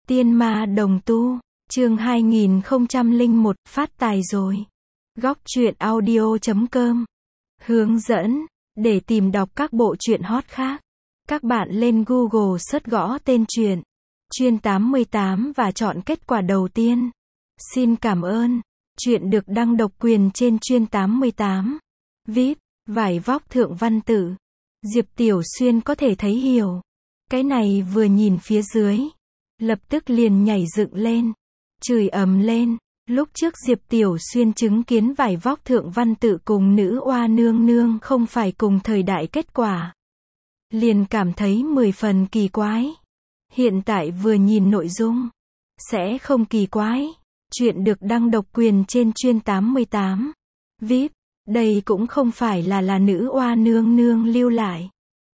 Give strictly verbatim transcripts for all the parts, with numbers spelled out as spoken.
Tiên ma đồng tu, chương hai nghìn không trăm lẻ một, phát tài rồi. Góc truyện audio chấm com. Hướng dẫn, để tìm đọc các bộ truyện hot khác. Các bạn lên Google search gõ tên truyện Chuyên tám mươi tám và chọn kết quả đầu tiên. Xin cảm ơn. Truyện được đăng độc quyền trên Chuyên tám mươi tám. vê i pê, vải vóc thượng văn tự. Diệp Tiểu Xuyên có thể thấy hiểu. Cái này vừa nhìn phía dưới, lập tức liền nhảy dựng lên, chửi ầm lên. Lúc trước Diệp Tiểu Xuyên chứng kiến vải vóc thượng văn tự cùng nữ oa nương nương không phải cùng thời đại kết quả, liền cảm thấy mười phần kỳ quái. Hiện tại vừa nhìn nội dung, sẽ không kỳ quái. Chuyện được đăng độc quyền trên Chuyên tám mươi tám. vê i pê, đây cũng không phải là là nữ oa nương nương lưu lại,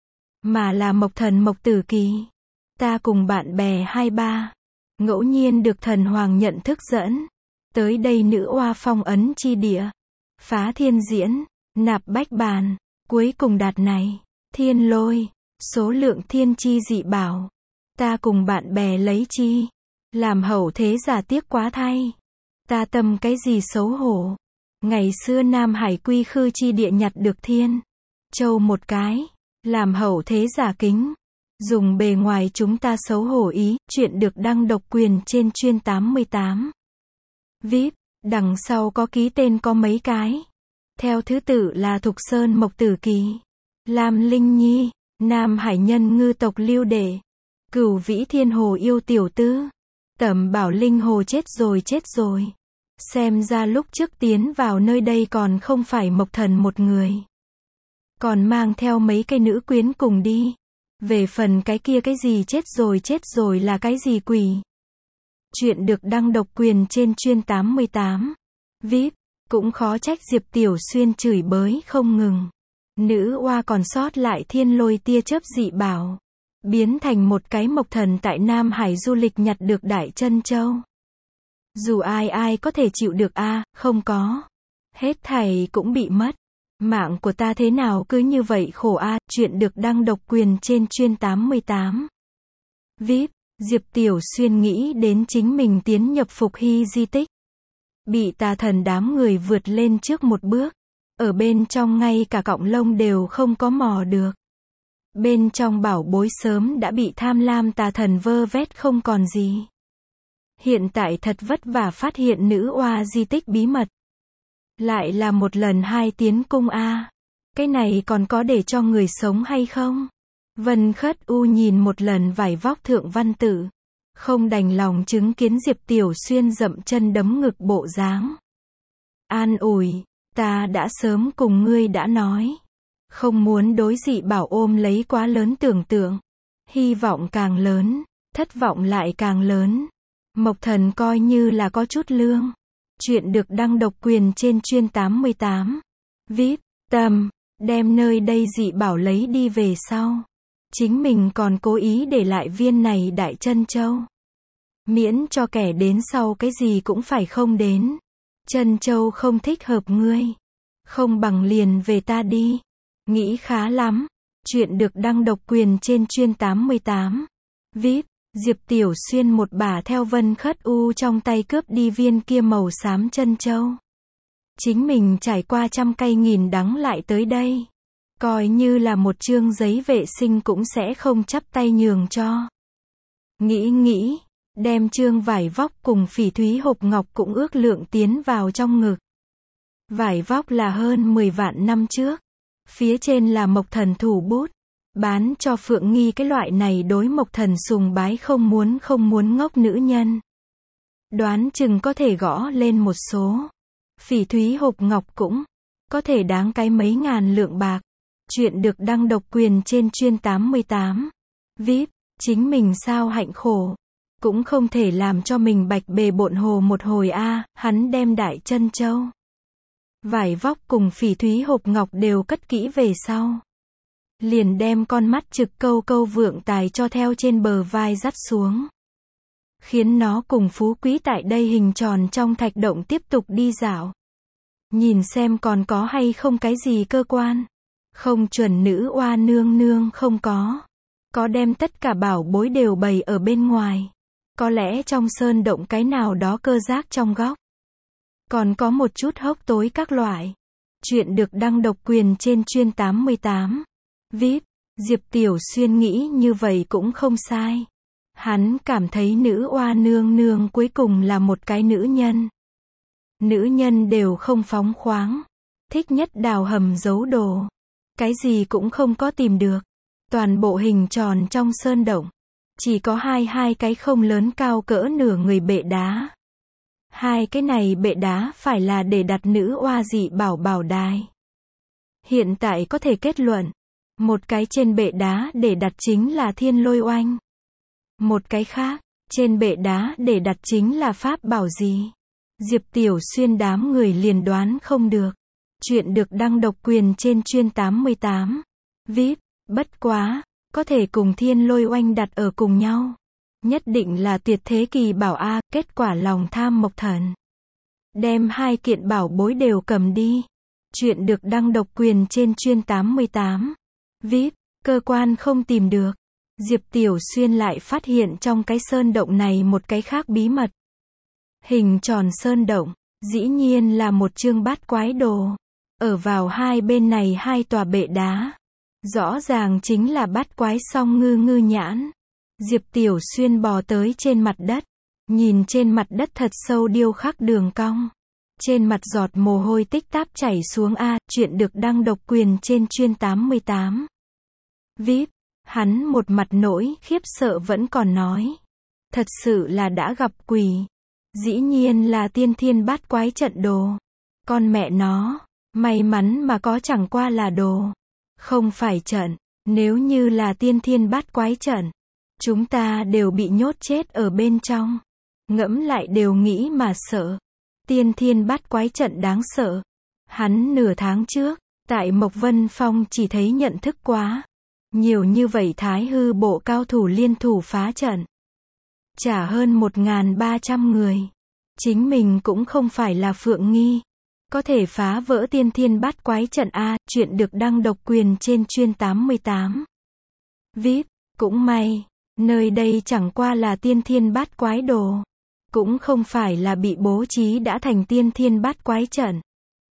mà là Mộc Thần Mộc Tử Kỳ. Ta cùng bạn bè hai ba, ngẫu nhiên được thần hoàng nhận thức dẫn, tới đây nữ oa phong ấn chi địa, phá thiên diễn, nạp bách bàn, cuối cùng đạt này, thiên lôi, số lượng thiên chi dị bảo. Ta cùng bạn bè lấy chi, làm hậu thế giả tiếc quá thay. Ta tâm cái gì xấu hổ. Ngày xưa Nam Hải quy khư chi địa nhặt được thiên châu một cái, làm hậu thế giả kính. Dùng bề ngoài chúng ta xấu hổ ý. Chuyện được đăng độc quyền trên Chuyên tám mươi tám. vê i pê, đằng sau có ký tên có mấy cái. Theo thứ tự là Thục Sơn Mộc Tử Kỳ, Lam Linh Nhi, Nam Hải nhân ngư tộc Lưu Đệ, Cửu Vĩ Thiên Hồ yêu tiểu tư, Tẩm Bảo Linh Hồ chết rồi chết rồi. Xem ra lúc trước tiến vào nơi đây còn không phải Mộc Thần một người, còn mang theo mấy cây nữ quyến cùng đi. Về phần cái kia cái gì chết rồi chết rồi là cái gì quỷ. Chuyện được đăng độc quyền trên Chuyên tám mươi tám. vê i pê, cũng khó trách Diệp Tiểu Xuyên chửi bới không ngừng. Nữ oa còn sót lại thiên lôi tia chớp dị bảo, biến thành một cái Mộc Thần tại Nam Hải du lịch nhặt được Đại Chân Châu. Dù ai ai có thể chịu được a, à, không có. Hết thảy cũng bị mất. Mạng của ta thế nào cứ như vậy khổ a. À. Chuyện được đăng độc quyền trên Chuyên tám mươi tám. vê i pê, Diệp Tiểu Xuyên nghĩ đến chính mình tiến nhập Phục Hy di tích, bị tà thần đám người vượt lên trước một bước. Ở bên trong ngay cả cọng lông đều không có mò được. Bên trong bảo bối sớm đã bị tham lam tà thần vơ vét không còn gì. Hiện tại thật vất vả phát hiện nữ oa di tích bí mật. Lại là một lần hai tiến cung a. À. Cái này còn có để cho người sống hay không? Vân Khất U nhìn một lần vải vóc thượng văn tự, không đành lòng chứng kiến Diệp Tiểu Xuyên dậm chân đấm ngực bộ dáng. An ủi, ta đã sớm cùng ngươi đã nói, không muốn đối dị bảo ôm lấy quá lớn tưởng tượng. Hy vọng càng lớn, thất vọng lại càng lớn. Mộc Thần coi như là có chút lương. Chuyện được đăng độc quyền trên Chuyên tám mươi tám. vê i pê, tâm, đem nơi đây dị bảo lấy đi về sau. Chính mình còn cố ý để lại viên này Đại Chân Châu. Miễn cho kẻ đến sau cái gì cũng phải không đến. Chân Châu không thích hợp ngươi. Không bằng liền về ta đi. Nghĩ khá lắm. Chuyện được đăng độc quyền trên Chuyên tám mươi tám. vê i pê, Diệp Tiểu Xuyên một bả theo Vân Khất U trong tay cướp đi viên kia màu xám chân châu. Chính mình trải qua trăm cay nghìn đắng lại tới đây. Coi như là một chương giấy vệ sinh cũng sẽ không chắp tay nhường cho. Nghĩ nghĩ, đem chương vải vóc cùng phỉ thúy hộp ngọc cũng ước lượng tiến vào trong ngực. Vải vóc là hơn mười vạn năm trước. Phía trên là Mộc Thần thủ bút. Bán cho Phượng Nghi cái loại này đối Mộc Thần sùng bái không muốn không muốn ngốc nữ nhân. Đoán chừng có thể gõ lên một số. Phỉ thúy hộp ngọc cũng có thể đáng cái mấy ngàn lượng bạc. Chuyện được đăng độc quyền trên Chuyên tám mươi tám. vê i pê, chính mình sao hạnh khổ. Cũng không thể làm cho mình bạch bề bộn hồ một hồi a. À, hắn đem Đại Chân Châu, vải vóc cùng phỉ thúy hộp ngọc đều cất kỹ về sau. Liền đem con mắt trực câu câu vượng tài cho theo trên bờ vai dắt xuống. Khiến nó cùng phú quý tại đây hình tròn trong thạch động tiếp tục đi dạo. Nhìn xem còn có hay không cái gì cơ quan. Không chuẩn nữ oa nương nương không có. Có đem tất cả bảo bối đều bày ở bên ngoài. Có lẽ trong sơn động cái nào đó cơ giác trong góc. Còn có một chút hốc tối các loại. Chuyện được đăng độc quyền trên chuyên tám mươi tám. vê i pê, Diệp Tiểu Xuyên nghĩ như vậy cũng không sai. Hắn cảm thấy nữ oa nương nương cuối cùng là một cái nữ nhân. Nữ nhân đều không phóng khoáng. Thích nhất đào hầm giấu đồ. Cái gì cũng không có tìm được. Toàn bộ hình tròn trong sơn động. Chỉ có hai hai cái không lớn cao cỡ nửa người bệ đá. Hai cái này bệ đá phải là để đặt nữ oa dị bảo bảo đài. Hiện tại có thể kết luận. Một cái trên bệ đá để đặt chính là thiên lôi oanh. Một cái khác, trên bệ đá để đặt chính là pháp bảo gì. Diệp Tiểu Xuyên đám người liền đoán không được. Chuyện được đăng độc quyền trên chuyên tám mươi tám. vê i pê, bất quá, có thể cùng thiên lôi oanh đặt ở cùng nhau. Nhất định là tuyệt thế kỳ bảo A, kết quả lòng tham mộc thần. Đem hai kiện bảo bối đều cầm đi. Chuyện được đăng độc quyền trên chuyên tám mươi tám. vê i pê, cơ quan không tìm được. Diệp Tiểu Xuyên lại phát hiện trong cái sơn động này một cái khác bí mật. Hình tròn sơn động, dĩ nhiên là một chương bát quái đồ. Ở vào hai bên này hai tòa bệ đá. Rõ ràng chính là bát quái song ngư ngư nhãn. Diệp Tiểu Xuyên bò tới trên mặt đất. Nhìn trên mặt đất thật sâu điêu khắc đường cong. Trên mặt giọt mồ hôi tích táp chảy xuống A, chuyện được đăng độc quyền trên chuyên tám mươi tám. vê i pê, hắn một mặt nỗi khiếp sợ vẫn còn nói. Thật sự là đã gặp quỷ. Dĩ nhiên là tiên thiên bát quái trận đồ. Con mẹ nó, may mắn mà có chẳng qua là đồ. Không phải trận, nếu như là tiên thiên bát quái trận. Chúng ta đều bị nhốt chết ở bên trong. Ngẫm lại đều nghĩ mà sợ. Tiên thiên bát quái trận đáng sợ. Hắn nửa tháng trước, tại Mộc Vân Phong chỉ thấy nhận thức quá. Nhiều như vậy thái hư bộ cao thủ liên thủ phá trận. Chả hơn một nghìn ba trăm người. Chính mình cũng không phải là Phượng Nghi. Có thể phá vỡ tiên thiên bát quái trận A, chuyện được đăng độc quyền trên chuyên tám mươi tám. vê i pê, cũng may, nơi đây chẳng qua là tiên thiên bát quái đồ. Cũng không phải là bị bố trí đã thành tiên thiên bát quái trận.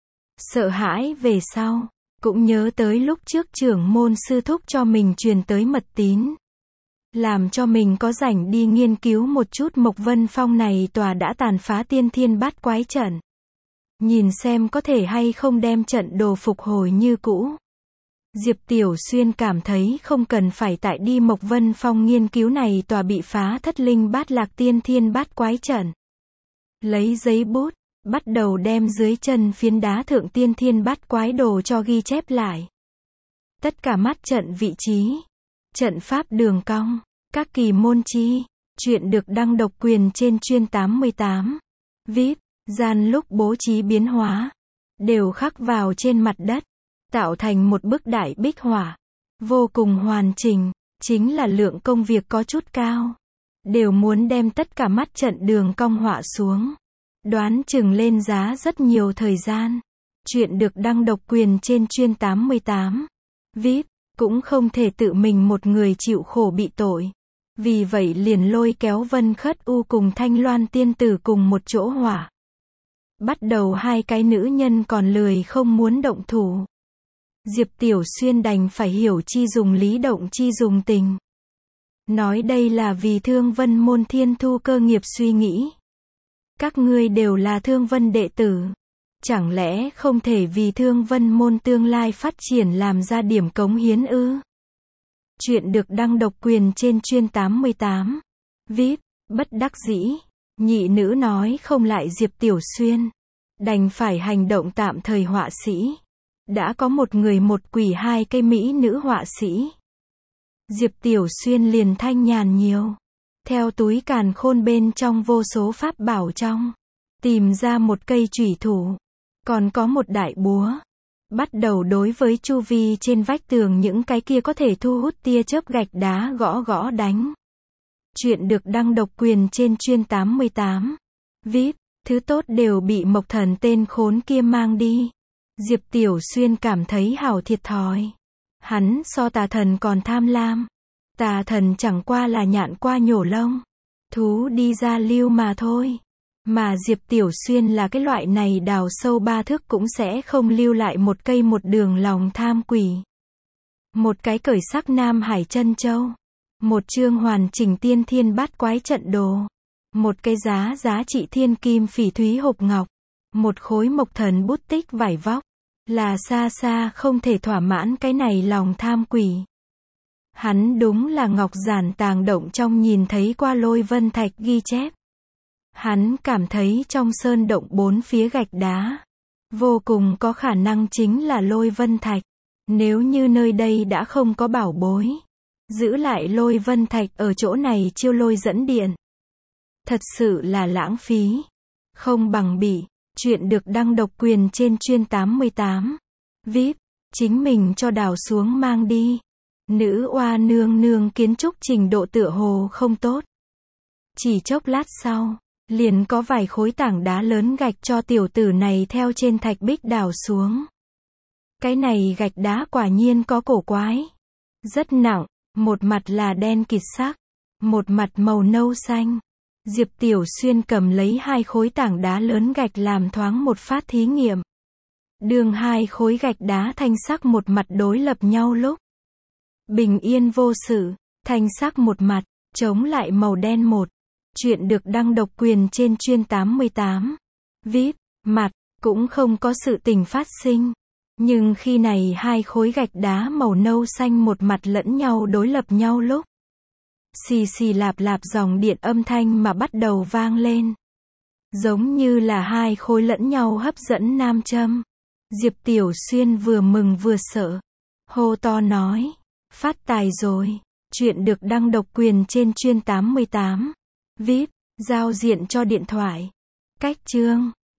Sợ hãi về sau, cũng nhớ tới lúc trước trưởng môn sư thúc cho mình truyền tới mật tín. Làm cho mình có rảnh đi nghiên cứu một chút Mộc Vân Phong này tòa đã tàn phá tiên thiên bát quái trận. Nhìn xem có thể hay không đem trận đồ phục hồi như cũ. Diệp Tiểu Xuyên cảm thấy không cần phải tại đi Mộc Vân Phong nghiên cứu này tòa bị phá thất linh bát lạc tiên thiên bát quái trận. Lấy giấy bút, bắt đầu đem dưới chân phiến đá thượng tiên thiên bát quái đồ cho ghi chép lại. Tất cả mắt trận vị trí, trận pháp đường cong, các kỳ môn chi, chuyện được đăng độc quyền trên chuyên tám mươi tám. vê i pê, gian lúc bố trí biến hóa, đều khắc vào trên mặt đất, tạo thành một bức đại bích họa. Vô cùng hoàn chỉnh, chính là lượng công việc có chút cao. Đều muốn đem tất cả mắt trận đường cong họa xuống. Đoán chừng lên giá rất nhiều thời gian. Chuyện được đăng độc quyền trên chuyên tám mươi tám. vê i pê, cũng không thể tự mình một người chịu khổ bị tội. Vì vậy liền lôi kéo Vân Khất U cùng Thanh Loan tiên tử cùng một chỗ hỏa. Bắt đầu hai cái nữ nhân còn lười không muốn động thủ. Diệp Tiểu Xuyên đành phải hiểu chi dùng lý động chi dùng tình. Nói đây là vì Thương Vân môn thiên thu cơ nghiệp suy nghĩ. Các ngươi đều là Thương Vân đệ tử. Chẳng lẽ không thể vì Thương Vân môn tương lai phát triển làm ra điểm cống hiến ư? Chuyện được đăng độc quyền trên chuyên tám mươi tám. vê i pê, bất đắc dĩ. Nhị nữ nói không lại Diệp Tiểu Xuyên. Đành phải hành động tạm thời họa sĩ. Đã có một người một quỷ hai cây mỹ nữ họa sĩ. Diệp Tiểu Xuyên liền thanh nhàn nhiều. Theo túi càn khôn bên trong vô số pháp bảo trong. Tìm ra một cây chủy thủ. Còn có một đại búa. Bắt đầu đối với chu vi trên vách tường những cái kia có thể thu hút tia chớp gạch đá gõ gõ đánh. Chuyện được đăng độc quyền trên chuyên tám mươi tám. vê i pê, thứ tốt đều bị Mộc Thần tên khốn kia mang đi. Diệp Tiểu Xuyên cảm thấy hảo thiệt thòi. Hắn so tà thần còn tham lam. Tà thần chẳng qua là nhạn qua nhổ lông. Thú đi ra lưu mà thôi. Mà Diệp Tiểu Xuyên là cái loại này đào sâu ba thước cũng sẽ không lưu lại một cây một đường lòng tham quỷ. Một cái cởi sắc Nam Hải chân châu. Một chương hoàn chỉnh tiên thiên bát quái trận đồ. Một cái giá giá trị thiên kim phỉ thúy hộp ngọc. Một khối mộc thần bút tích vải vóc. Là xa xa không thể thỏa mãn cái này lòng tham quỷ. Hắn đúng là ngọc giản tàng động trong nhìn thấy qua lôi vân thạch ghi chép. Hắn cảm thấy trong sơn động bốn phía gạch đá, vô cùng có khả năng chính là lôi vân thạch. Nếu như nơi đây đã không có bảo bối, giữ lại lôi vân thạch ở chỗ này chiêu lôi dẫn điện. Thật sự là lãng phí. Không bằng bị, chuyện được đăng độc quyền trên chuyên tám mươi tám. vê i pê, chính mình cho đào xuống mang đi. Nữ oa nương nương kiến trúc trình độ tựa hồ không tốt. Chỉ chốc lát sau, liền có vài khối tảng đá lớn gạch cho tiểu tử này theo trên thạch bích đào xuống. Cái này gạch đá quả nhiên có cổ quái. Rất nặng, một mặt là đen kịt sắc, một mặt màu nâu xanh. Diệp Tiểu Xuyên cầm lấy hai khối tảng đá lớn gạch làm thoáng một phát thí nghiệm. Đường hai khối gạch đá thanh sắc một mặt đối lập nhau lúc bình yên vô sự, thanh sắc một mặt, chống lại màu đen một. Chuyện được đăng độc quyền trên chuyên tám mươi tám. vê i pê, mặt, cũng không có sự tình phát sinh. Nhưng khi này hai khối gạch đá màu nâu xanh một mặt lẫn nhau đối lập nhau lúc. Xì xì lạp lạp dòng điện âm thanh mà bắt đầu vang lên. Giống như là hai khối lẫn nhau hấp dẫn nam châm. Diệp Tiểu Xuyên vừa mừng vừa sợ. Hô to nói. Phát tài rồi. Chuyện được đăng độc quyền trên chuyên tám mươi tám. vê i pê, giao diện cho điện thoại. Cách chương.